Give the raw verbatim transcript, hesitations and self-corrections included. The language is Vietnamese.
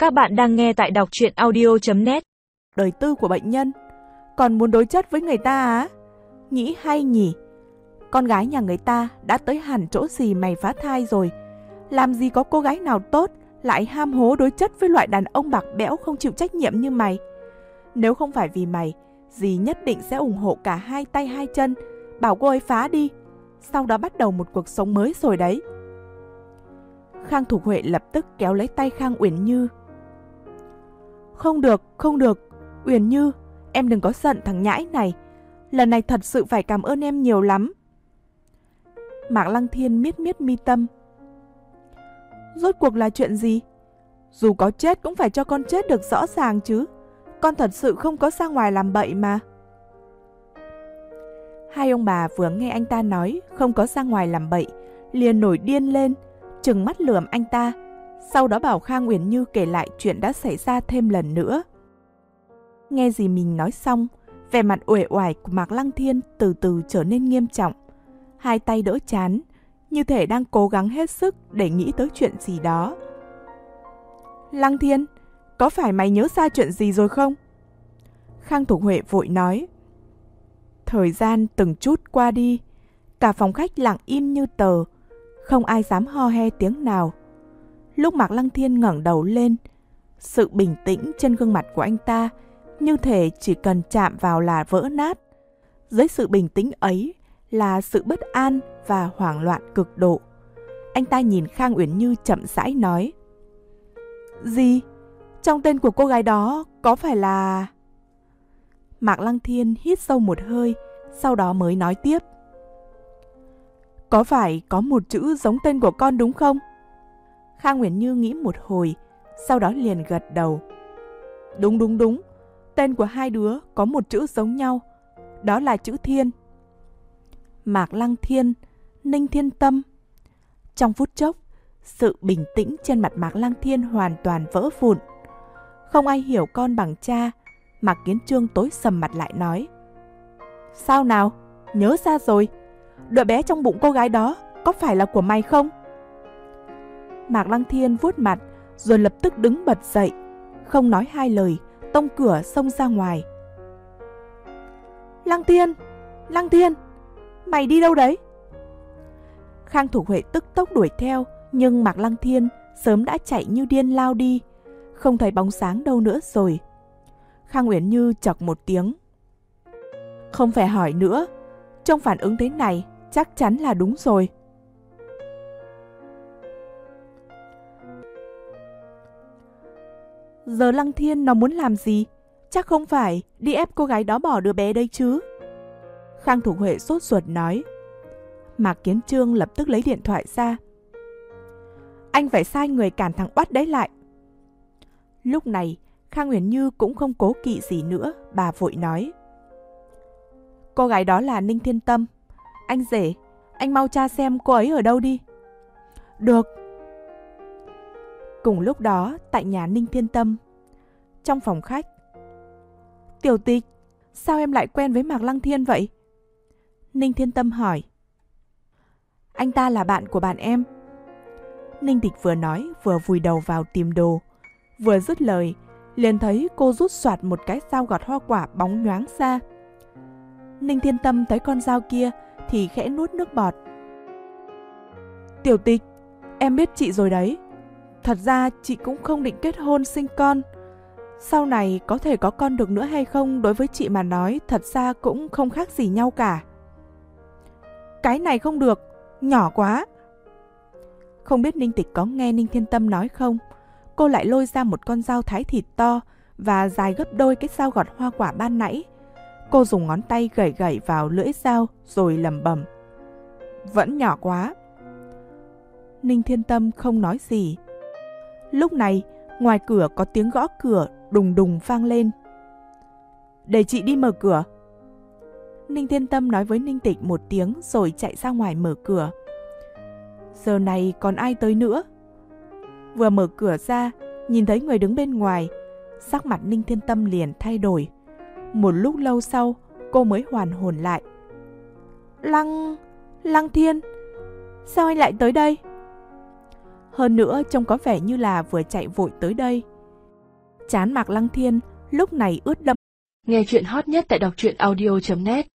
Các bạn đang nghe tại đọc truyện audio chấm net. Đời tư của bệnh nhân, còn muốn đối chất với người ta á? Nghĩ hay nhỉ? Con gái nhà người ta đã tới hẳn chỗ gì mày phá thai rồi. Làm gì có cô gái nào tốt lại ham hố đối chất với loại đàn ông bạc bẽo không chịu trách nhiệm như mày. Nếu không phải vì mày, dì nhất định sẽ ủng hộ cả hai tay hai chân, bảo cô ấy phá đi, sau đó bắt đầu một cuộc sống mới rồi đấy. Khang Thục Huệ lập tức kéo lấy tay Khang Uyển Như. Không được, không được, Uyển Như, em đừng có giận thằng nhãi này. Lần này thật sự phải cảm ơn em nhiều lắm. Mạc Lăng Thiên miết miết mi tâm. Rốt cuộc là chuyện gì? Dù có chết cũng phải cho con chết được rõ ràng chứ. Con thật sự không có ra ngoài làm bậy mà. Hai ông bà vừa nghe anh ta nói không có ra ngoài làm bậy, liền nổi điên lên, trừng mắt lườm anh ta. Sau đó bảo Khang Uyển Như kể lại chuyện đã xảy ra thêm lần nữa. Nghe dì mình nói xong, vẻ mặt uể oải của Mạc Lăng Thiên từ từ trở nên nghiêm trọng. Hai tay đỡ trán, như thể đang cố gắng hết sức để nghĩ tới chuyện gì đó. Lăng Thiên, có phải mày nhớ ra chuyện gì rồi không? Khang Thục Huệ vội nói. Thời gian từng chút qua đi, cả phòng khách lặng im như tờ, không ai dám ho he tiếng nào. Lúc Mạc Lăng Thiên ngẩng đầu lên, sự bình tĩnh trên gương mặt của anh ta như thể chỉ cần chạm vào là vỡ nát. Dưới sự bình tĩnh ấy là sự bất an và hoảng loạn cực độ. Anh ta nhìn Khang Uyển Như chậm rãi nói. Gì? Trong tên của cô gái đó có phải là... Mạc Lăng Thiên hít sâu một hơi, sau đó mới nói tiếp. Có phải có một chữ giống tên của con đúng không? Khang Uyển Như nghĩ một hồi, sau đó liền gật đầu. Đúng đúng đúng, tên của hai đứa có một chữ giống nhau, đó là chữ Thiên. Mạc Lăng Thiên, Ninh Thiên Tâm. Trong phút chốc, sự bình tĩnh trên mặt Mạc Lăng Thiên hoàn toàn vỡ vụn. Không ai hiểu con bằng cha. Mạc Kiến Trương tối sầm mặt lại nói. Sao nào? Nhớ ra rồi. Đứa bé trong bụng cô gái đó có phải là của mày không? Mạc Lăng Thiên vuốt mặt rồi lập tức đứng bật dậy, không nói hai lời, tông cửa xông ra ngoài. Lăng Thiên! Lăng Thiên! Mày đi đâu đấy? Khang Thục Huệ tức tốc đuổi theo, nhưng Mạc Lăng Thiên sớm đã chạy như điên lao đi, không thấy bóng sáng đâu nữa rồi. Khang Uyển Như chọc một tiếng. Không phải hỏi nữa, trông phản ứng thế này chắc chắn là đúng rồi. Giờ Lăng Thiên nó muốn làm gì? Chắc không phải đi ép cô gái đó bỏ đứa bé đây chứ? Khang Thục Huệ sốt ruột nói. Mạc Kiến Trương lập tức lấy điện thoại ra. Anh phải sai người cản thằng oắt đấy lại. Lúc này Khang Uyển Như cũng không cố kỵ gì nữa, bà vội nói. Cô gái đó là Ninh Thiên Tâm. Anh rể, anh mau tra xem cô ấy ở đâu đi. Được. Cùng lúc đó, tại nhà Ninh Thiên Tâm, trong phòng khách. Tiểu Tịch, sao em lại quen với Mạc Lăng Thiên vậy? Ninh Thiên Tâm hỏi. Anh ta là bạn của bạn em. Ninh Tịch vừa nói vừa vùi đầu vào tìm đồ. Vừa dứt lời, liền thấy cô rút soạt một cái dao gọt hoa quả bóng nhoáng ra. Ninh Thiên Tâm thấy con dao kia thì khẽ nuốt nước bọt. Tiểu Tịch, em biết chị rồi đấy. Thật ra chị cũng không định kết hôn sinh con. Sau này có thể có con được nữa hay không đối với chị mà nói thật ra cũng không khác gì nhau cả. Cái này không được, nhỏ quá. Không biết Ninh Tịch có nghe Ninh Thiên Tâm nói không? Cô lại lôi ra một con dao thái thịt to và dài gấp đôi cái dao gọt hoa quả ban nãy. Cô dùng ngón tay gẩy gẩy vào lưỡi dao rồi lẩm bẩm. Vẫn nhỏ quá. Ninh Thiên Tâm không nói gì. Lúc này, ngoài cửa có tiếng gõ cửa đùng đùng vang lên. Để chị đi mở cửa. Ninh Thiên Tâm nói với Ninh Tịch một tiếng rồi chạy ra ngoài mở cửa. Giờ này còn ai tới nữa? Vừa mở cửa ra, nhìn thấy người đứng bên ngoài, sắc mặt Ninh Thiên Tâm liền thay đổi. Một lúc lâu sau, cô mới hoàn hồn lại. Lăng... Lăng Thiên, sao anh lại tới đây? Hơn nữa trông có vẻ như là vừa chạy vội tới đây. Trán Mạc Lăng Thiên lúc này ướt đẫm. Nghe chuyện hot nhất tại đọc truyện audio chấm net